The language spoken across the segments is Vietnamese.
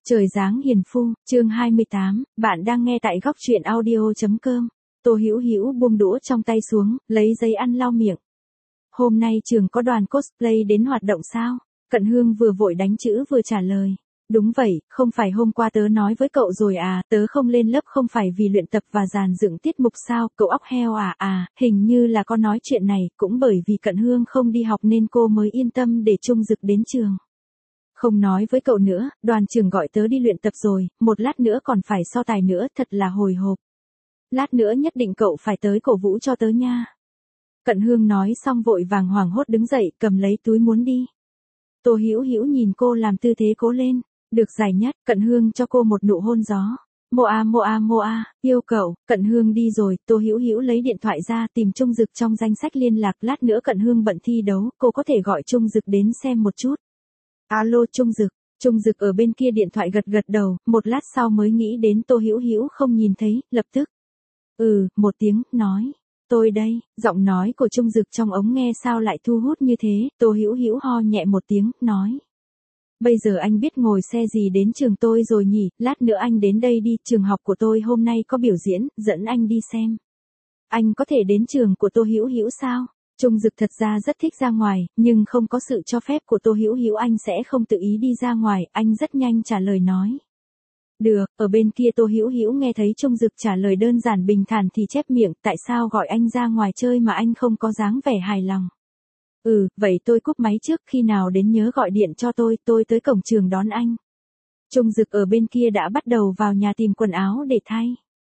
Trời giáng hiền phu, chương 28, bạn đang nghe tại góc truyện audio.com. Tô Hữu Hữu buông đũa trong tay xuống, lấy giấy ăn lau miệng. Hôm nay trường có đoàn cosplay đến hoạt động sao? Cận Hương vừa vội đánh chữ vừa trả lời. Đúng vậy, không phải hôm qua tớ nói với cậu rồi à, tớ không lên lớp không phải vì luyện tập và dàn dựng tiết mục sao, cậu óc heo à, hình như là có nói chuyện này, cũng bởi vì Cận Hương không đi học nên cô mới yên tâm để Trung Dực đến trường. Không nói với cậu nữa, đoàn trường gọi tớ đi luyện tập rồi, một lát nữa còn phải so tài nữa, thật là hồi hộp. Lát nữa nhất định cậu phải tới cổ vũ cho tớ nha. Cận Hương nói xong vội vàng hoảng hốt đứng dậy, cầm lấy túi muốn đi. Tô Hữu Hữu nhìn cô làm tư thế cố lên, được giải nhất, Cận Hương cho cô một nụ hôn gió. Moa, yêu cậu. Cận Hương đi rồi, Tô Hữu Hữu lấy điện thoại ra tìm Trung Dực trong danh sách liên lạc, lát nữa Cận Hương bận thi đấu, cô có thể gọi Trung Dực đến xem một chút. Alo Trung Dực ở bên kia điện thoại gật đầu, một lát sau mới nghĩ đến Tô Hữu Hữu không nhìn thấy, lập tức. Một tiếng, nói. Tôi đây, giọng nói của Trung Dực trong ống nghe sao lại thu hút như thế, Tô Hữu Hữu ho nhẹ một tiếng, nói. Bây giờ anh biết ngồi xe gì đến trường tôi rồi nhỉ, lát nữa anh đến đây đi, trường học của tôi hôm nay có biểu diễn, dẫn anh đi xem. Anh có thể đến trường của Tô Hữu Hữu sao? Trung Dực thật ra rất thích ra ngoài, nhưng không có sự cho phép của Tô Hữu Hữu anh sẽ không tự ý đi ra ngoài, anh rất nhanh trả lời nói. Được, ở bên kia Tô Hữu Hữu nghe thấy Trung Dực trả lời đơn giản bình thản thì chép miệng, tại sao gọi anh ra ngoài chơi mà anh không có dáng vẻ hài lòng. Vậy tôi cúp máy trước, khi nào đến nhớ gọi điện cho tôi tới cổng trường đón anh. Trung Dực ở bên kia đã bắt đầu vào nhà tìm quần áo để thay.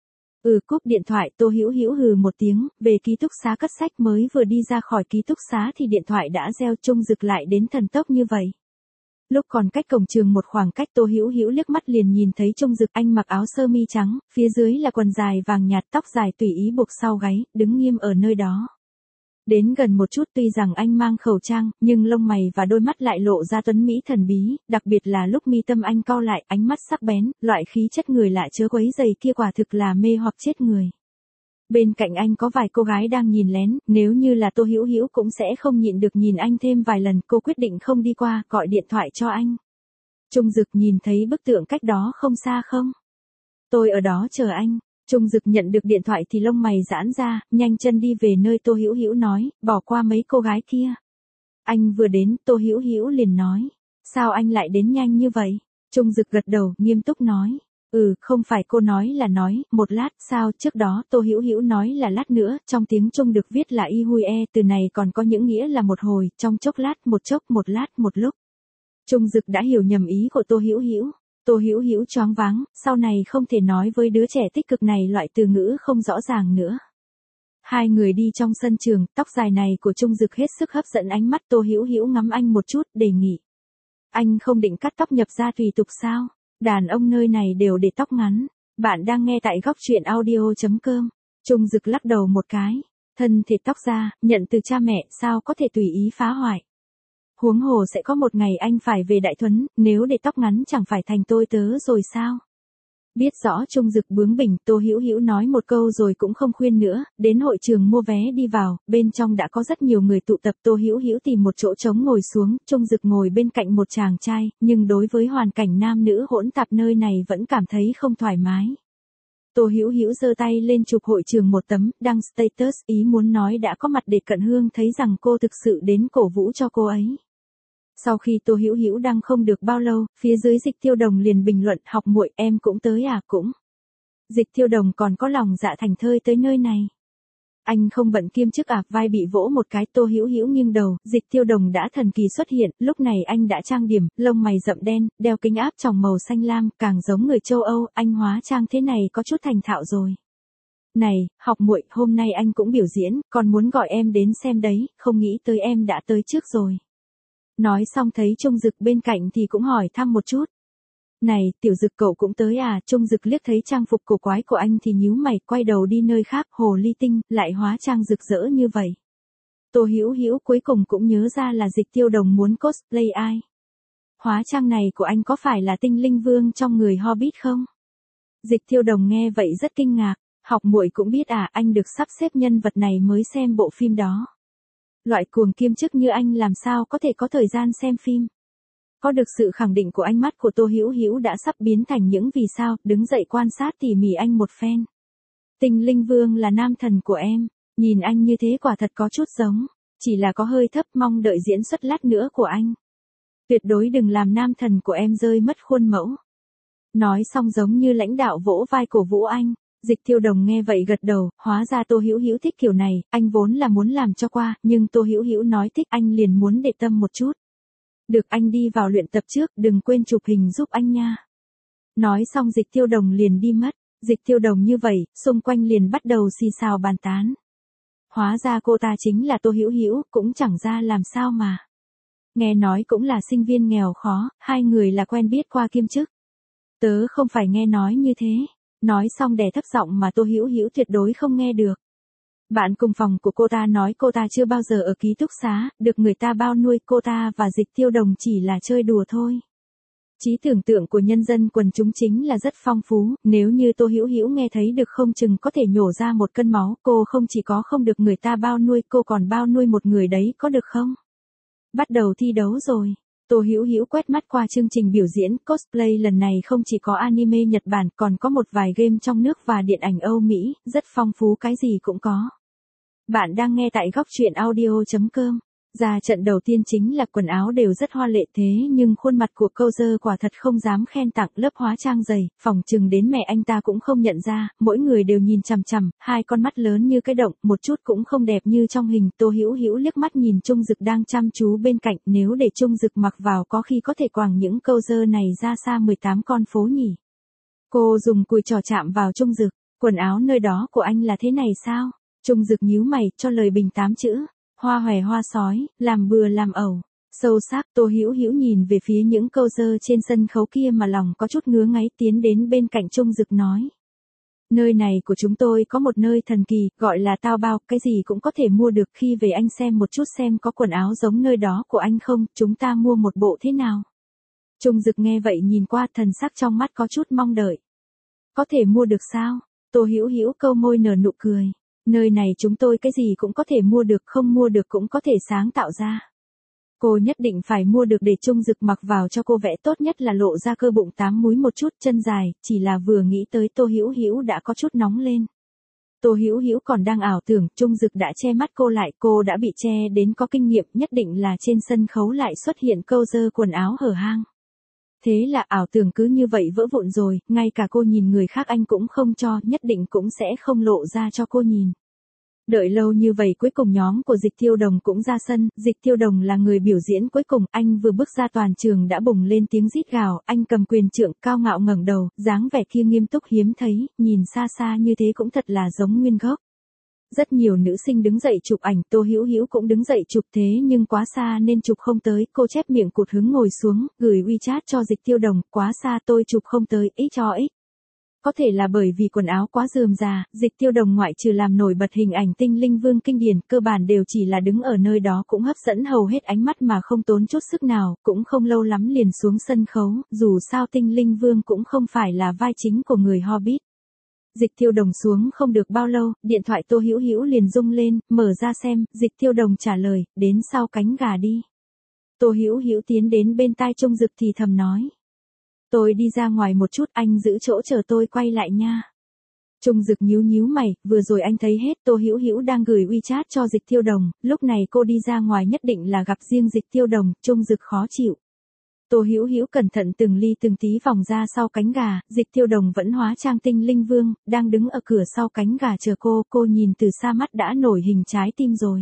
Cúp điện thoại, Tô Hữu Hữu hừ một tiếng, về ký túc xá cất sách mới vừa đi ra khỏi ký túc xá thì điện thoại đã reo. Trung Dực lại đến thần tốc như vậy. Lúc còn cách cổng trường một khoảng cách, Tô Hữu Hữu liếc mắt liền nhìn thấy Trung Dực, anh mặc áo sơ mi trắng, phía dưới là quần dài vàng nhạt, tóc dài tùy ý buộc sau gáy, đứng nghiêm ở nơi đó. Đến gần một chút, tuy rằng anh mang khẩu trang, nhưng lông mày và đôi mắt lại lộ ra tuấn mỹ thần bí, đặc biệt là lúc mi tâm anh cau lại, ánh mắt sắc bén, loại khí chất người lạ chớ quấy dày kia quả thực là mê hoặc chết người. Bên cạnh anh có vài cô gái đang nhìn lén, nếu như là Tô Hữu Hữu cũng sẽ không nhịn được nhìn anh thêm vài lần, cô quyết định không đi qua, gọi điện thoại cho anh. Trung Dực nhìn thấy bức tượng cách đó không xa không? Tôi ở đó chờ anh. Trung Dực nhận được điện thoại thì lông mày giãn ra, nhanh chân đi về nơi Tô Hữu Hữu nói, bỏ qua mấy cô gái kia. Anh vừa đến, Tô Hữu Hữu liền nói, sao anh lại đến nhanh như vậy? Trung Dực gật đầu, nghiêm túc nói, không phải cô nói là nói, một lát, sao, trước đó Tô Hữu Hữu nói là lát nữa, trong tiếng Trung được viết là từ này còn có những nghĩa là một hồi, trong chốc lát, một chốc, một lát, một lúc. Trung Dực đã hiểu nhầm ý của Tô Hữu Hữu. Tô Hữu Hữu choáng váng, sau này không thể nói với đứa trẻ tích cực này loại từ ngữ không rõ ràng nữa. Hai người đi trong sân trường, tóc dài này của Trung Dực hết sức hấp dẫn ánh mắt. Tô Hữu Hữu ngắm anh một chút, đề nghị. Anh không định cắt tóc nhập ra tùy tục sao? Đàn ông nơi này đều để tóc ngắn. Bạn đang nghe tại góc truyện audio.com. Trung Dực lắc đầu một cái. Thân thể tóc ra, nhận từ cha mẹ, sao có thể tùy ý phá hoại. Huống hồ sẽ có một ngày anh phải về Đại Thuấn, nếu để tóc ngắn chẳng phải thành tôi tớ rồi sao? Biết rõ Trung Dực bướng bỉnh, Tô Hữu Hữu nói một câu rồi cũng không khuyên nữa, đến hội trường mua vé đi vào, bên trong đã có rất nhiều người tụ tập. Tô Hữu Hữu tìm một chỗ trống ngồi xuống, Trung Dực ngồi bên cạnh một chàng trai, nhưng đối với hoàn cảnh nam nữ hỗn tạp nơi này vẫn cảm thấy không thoải mái. Tô Hữu Hữu giơ tay lên chụp hội trường một tấm, đăng status, ý muốn nói đã có mặt để Cận Hương thấy rằng cô thực sự đến cổ vũ cho cô ấy. Sau khi Tô Hữu Hữu đăng không được bao lâu, phía dưới Dịch Tiêu Đồng liền bình luận, học muội, em cũng tới à? Cũng. Dịch Tiêu Đồng còn có lòng dạ thành thơi tới nơi này. Anh không bận kiêm chức à? Vai bị vỗ một cái. Tô Hữu Hữu nghiêng đầu, Dịch Tiêu Đồng đã thần kỳ xuất hiện, lúc này anh đã trang điểm, lông mày rậm đen, đeo kính áp tròng màu xanh lam, càng giống người châu Âu, anh hóa trang thế này có chút thành thạo rồi. Này, học muội, hôm nay anh cũng biểu diễn, còn muốn gọi em đến xem đấy, không nghĩ tới em đã tới trước rồi. Nói xong thấy Trung Dực bên cạnh thì cũng hỏi thăm một chút. Này, Tiểu Dực cậu cũng tới à? Trung Dực liếc thấy trang phục cổ quái của anh thì nhíu mày, quay đầu đi nơi khác. Hồ ly tinh, lại hóa trang rực rỡ như vậy. Tô Hữu Hữu cuối cùng cũng nhớ ra là Dịch Tiêu Đồng muốn cosplay ai. Hóa trang này của anh có phải là tinh linh vương trong người Hobbit không? Dịch Tiêu Đồng nghe vậy rất kinh ngạc, học muội cũng biết à, anh được sắp xếp nhân vật này mới xem bộ phim đó. Loại cuồng kiêm chức như anh làm sao có thể có thời gian xem phim. Có được sự khẳng định của ánh mắt của Tô Hữu Hữu đã sắp biến thành những vì sao, đứng dậy quan sát tỉ mỉ anh một phen. Tinh Linh Vương là nam thần của em, nhìn anh như thế quả thật có chút giống, chỉ là có hơi thấp, mong đợi diễn xuất lát nữa của anh. Tuyệt đối đừng làm nam thần của em rơi mất khuôn mẫu. Nói xong giống như lãnh đạo vỗ vai cổ vũ anh. Dịch Tiêu Đồng nghe vậy gật đầu, hóa ra Tô Hữu Hữu thích kiểu này, anh vốn là muốn làm cho qua, nhưng Tô Hữu Hữu nói thích anh liền muốn để tâm một chút. Được, anh đi vào luyện tập trước, đừng quên chụp hình giúp anh nha. Nói xong Dịch Tiêu Đồng liền đi mất. Dịch Tiêu Đồng như vậy, xung quanh liền bắt đầu xì xào bàn tán. Hóa ra cô ta chính là Tô Hữu Hữu, cũng chẳng ra làm sao mà. Nghe nói cũng là sinh viên nghèo khó, hai người là quen biết qua kiêm chức. Tớ không phải nghe nói như thế. Nói xong đè thấp giọng mà Tô Hữu Hữu tuyệt đối không nghe được. Bạn cùng phòng của cô ta nói cô ta chưa bao giờ ở ký túc xá, được người ta bao nuôi, cô ta và Dịch Tiêu Đồng chỉ là chơi đùa thôi. Trí tưởng tượng của nhân dân quần chúng chính là rất phong phú, nếu như Tô Hữu Hữu nghe thấy được không chừng có thể nhổ ra một cân máu, cô không chỉ có không được người ta bao nuôi, cô còn bao nuôi một người đấy, có được không? Bắt đầu thi đấu rồi. Tô Hữu Hữu quét mắt qua chương trình biểu diễn, cosplay lần này không chỉ có anime Nhật Bản, còn có một vài game trong nước và điện ảnh Âu Mỹ, rất phong phú, cái gì cũng có. Bạn đang nghe tại góc truyện audio.com. Ra trận đầu tiên chính là quần áo đều rất hoa lệ, thế nhưng khuôn mặt của Couser quả thật không dám khen tặng, lớp hóa trang dày, phỏng chừng đến mẹ anh ta cũng không nhận ra, mỗi người đều nhìn chằm chằm, hai con mắt lớn như cái động, một chút cũng không đẹp như trong hình. Tô Hữu Hữu liếc mắt nhìn Trung Dực đang chăm chú bên cạnh, nếu để Trung Dực mặc vào có khi có thể quàng những Couser này ra xa 18 con phố nhỉ. Cô dùng cùi trò chạm vào Trung Dực, quần áo nơi đó của anh là thế này sao? Trung Dực nhíu mày, cho lời bình 8 chữ. Hoa hòe hoa sói, làm bừa làm ẩu. Sâu sắc, Tô Hữu Hữu nhìn về phía những Couser trên sân khấu kia mà lòng có chút ngứa ngáy, tiến đến bên cạnh Trung Dực nói. Nơi này của chúng tôi có một nơi thần kỳ, gọi là tao bao, cái gì cũng có thể mua được, khi về anh xem một chút xem có quần áo giống nơi đó của anh không, chúng ta mua một bộ thế nào? Trung Dực nghe vậy nhìn qua, thần sắc trong mắt có chút mong đợi. Có thể mua được sao? Tô Hữu Hữu câu môi nở nụ cười. Nơi này chúng tôi cái gì cũng có thể mua được, không mua được cũng có thể sáng tạo ra. Cô nhất định phải mua được để Trung Dực mặc vào cho cô, vẽ tốt nhất là lộ ra cơ bụng 8 múi một chút, chân dài, chỉ là vừa nghĩ tới Tô Hữu Hữu đã có chút nóng lên. Tô Hữu Hữu còn đang ảo tưởng, Trung Dực đã che mắt cô lại, cô đã bị che đến có kinh nghiệm, nhất định là trên sân khấu lại xuất hiện Couser quần áo hở hang. Thế là ảo tưởng cứ như vậy vỡ vụn rồi, ngay cả cô nhìn người khác anh cũng không cho, nhất định cũng sẽ không lộ ra cho cô nhìn. Đợi lâu như vậy cuối cùng nhóm của Dịch Tiêu Đồng cũng ra sân, Dịch Tiêu Đồng là người biểu diễn cuối cùng, anh vừa bước ra toàn trường đã bùng lên tiếng rít gào, anh cầm quyền trượng, cao ngạo ngẩng đầu, dáng vẻ kia nghiêm túc hiếm thấy, nhìn xa xa như thế cũng thật là giống nguyên gốc. Rất nhiều nữ sinh đứng dậy chụp ảnh, Tô Hữu Hữu cũng đứng dậy chụp, thế nhưng quá xa nên chụp không tới, cô chép miệng cụt hứng ngồi xuống, gửi WeChat cho Dịch Tiêu Đồng, quá xa tôi chụp không tới, ít cho ít. Có thể là bởi vì quần áo quá rườm rà, Dịch Tiêu Đồng ngoại trừ làm nổi bật hình ảnh Tinh Linh Vương kinh điển, cơ bản đều chỉ là đứng ở nơi đó cũng hấp dẫn hầu hết ánh mắt mà không tốn chút sức nào, cũng không lâu lắm liền xuống sân khấu, dù sao Tinh Linh Vương cũng không phải là vai chính của người Hobbit. Dịch Tiêu Đồng xuống không được bao lâu, điện thoại Tô Hữu Hữu liền rung lên, mở ra xem, Dịch Tiêu Đồng trả lời, đến sau cánh gà đi. Tô Hữu Hữu tiến đến bên tai Trung Dực thì thầm nói. Tôi đi ra ngoài một chút, anh giữ chỗ chờ tôi quay lại nha. Trung Dực nhíu nhíu mày, vừa rồi anh thấy hết Tô Hữu Hữu đang gửi WeChat cho Dịch Tiêu Đồng, lúc này cô đi ra ngoài nhất định là gặp riêng Dịch Tiêu Đồng, Trung Dực khó chịu. Tô Hữu Hữu cẩn thận từng ly từng tí vòng ra sau cánh gà, Dịch Tiêu Đồng vẫn hóa trang Tinh Linh Vương, đang đứng ở cửa sau cánh gà chờ cô nhìn từ xa mắt đã nổi hình trái tim rồi.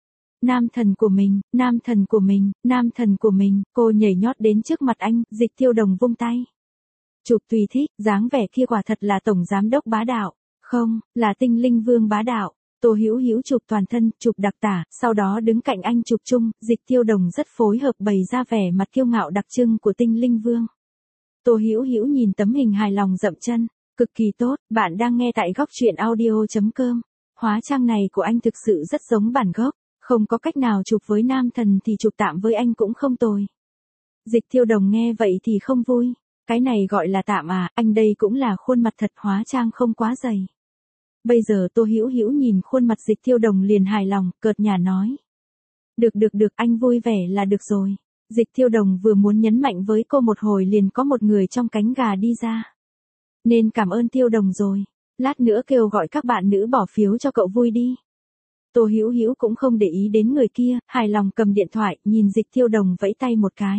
Nam thần của mình, nam thần của mình, nam thần của mình, cô nhảy nhót đến trước mặt anh, Dịch Tiêu Đồng vung tay. Chụp tùy thích, dáng vẻ kia quả thật là tổng giám đốc bá đạo, không, là Tinh Linh Vương bá đạo. Tô Hữu Hữu chụp toàn thân, chụp đặc tả, sau đó đứng cạnh anh chụp chung, Dịch Tiêu Đồng rất phối hợp bày ra vẻ mặt kiêu ngạo đặc trưng của Tinh Linh Vương. Tô Hữu Hữu nhìn tấm hình hài lòng dậm chân, cực kỳ tốt, bạn đang nghe tại góc truyện audio.com. Hóa trang này của anh thực sự rất giống bản gốc, không có cách nào chụp với nam thần thì chụp tạm với anh cũng không tồi. Dịch Tiêu Đồng nghe vậy thì không vui, cái này gọi là tạm à, anh đây cũng là khuôn mặt thật, hóa trang không quá dày. Bây giờ Tô Hữu Hữu nhìn khuôn mặt Dịch Tiêu Đồng liền hài lòng, cợt nhả nói. Được, anh vui vẻ là được rồi. Dịch Tiêu Đồng vừa muốn nhấn mạnh với cô một hồi liền có một người trong cánh gà đi ra. Nên cảm ơn Tiêu Đồng rồi. Lát nữa kêu gọi các bạn nữ bỏ phiếu cho cậu vui đi. Tô Hữu Hữu cũng không để ý đến người kia, hài lòng cầm điện thoại, nhìn Dịch Tiêu Đồng vẫy tay một cái.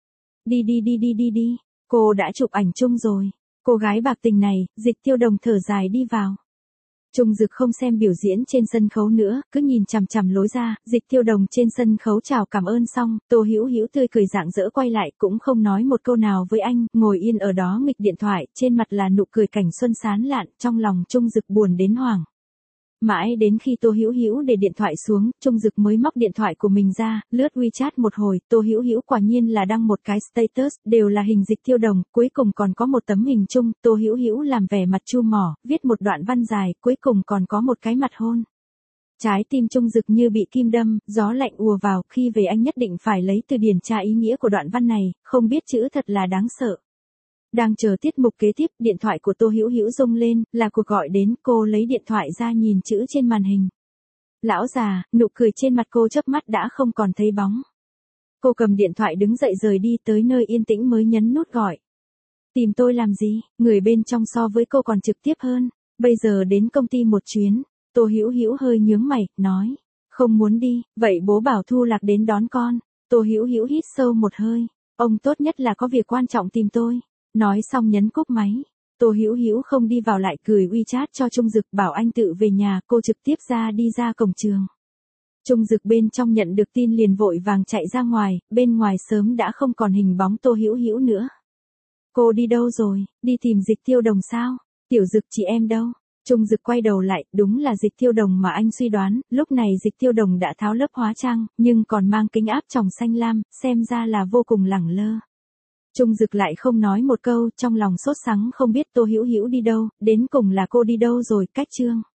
Đi, cô đã chụp ảnh chung rồi. Cô gái bạc tình này, Dịch Tiêu Đồng thở dài đi vào. Trung Dực không xem biểu diễn trên sân khấu nữa, cứ nhìn chằm chằm lối ra, Dịch Tiêu Đồng trên sân khấu chào cảm ơn xong, Tô Hữu Hữu tươi cười rạng rỡ quay lại cũng không nói một câu nào với anh, ngồi yên ở đó nghịch điện thoại, trên mặt là nụ cười cảnh xuân sán lạn, trong lòng Trung Dực buồn đến hoảng. Mãi đến khi Tô Hữu Hữu để điện thoại xuống, Trung Dực mới móc điện thoại của mình ra, lướt WeChat một hồi, Tô Hữu Hữu quả nhiên là đăng một cái status, đều là hình Dịch Tiêu Đồng, cuối cùng còn có một tấm hình chung, Tô Hữu Hữu làm vẻ mặt chu mỏ, viết một đoạn văn dài, cuối cùng còn có một cái mặt hôn. Trái tim Trung Dực như bị kim đâm, gió lạnh ùa vào, khi về anh nhất định phải lấy từ điển tra ý nghĩa của đoạn văn này, không biết chữ thật là đáng sợ. Đang chờ tiết mục kế tiếp, điện thoại của Tô Hữu Hữu rung lên, là cuộc gọi đến, cô lấy điện thoại ra nhìn chữ trên màn hình. Lão già, nụ cười trên mặt cô chớp mắt đã không còn thấy bóng. Cô cầm điện thoại đứng dậy rời đi tới nơi yên tĩnh mới nhấn nút gọi. Tìm tôi làm gì, người bên trong so với cô còn trực tiếp hơn, bây giờ đến công ty một chuyến. Tô Hữu Hữu hơi nhướng mày, nói, không muốn đi, vậy bố bảo Thu Lạc đến đón con. Tô Hữu Hữu hít sâu một hơi, ông tốt nhất là có việc quan trọng tìm tôi. Nói xong nhấn cúp máy. Tô Hữu Hữu không đi vào lại gửi WeChat cho Trung Dực bảo anh tự về nhà, cô trực tiếp đi ra cổng trường. Trung Dực bên trong nhận được tin liền vội vàng chạy ra ngoài, bên ngoài sớm đã không còn hình bóng Tô Hữu Hữu nữa. Cô đi đâu rồi, đi tìm Dịch Tiêu Đồng sao? Tiểu Dực chị em đâu? Trung Dực quay đầu lại, đúng là Dịch Tiêu Đồng mà anh suy đoán, lúc này Dịch Tiêu Đồng đã tháo lớp hóa trang, nhưng còn mang kính áp tròng xanh lam, xem ra là vô cùng lẳng lơ. Trung Dực lại không nói một câu, trong lòng sốt sắng không biết Tô Hữu Hữu đi đâu, đến cùng là cô đi đâu rồi, cách chương.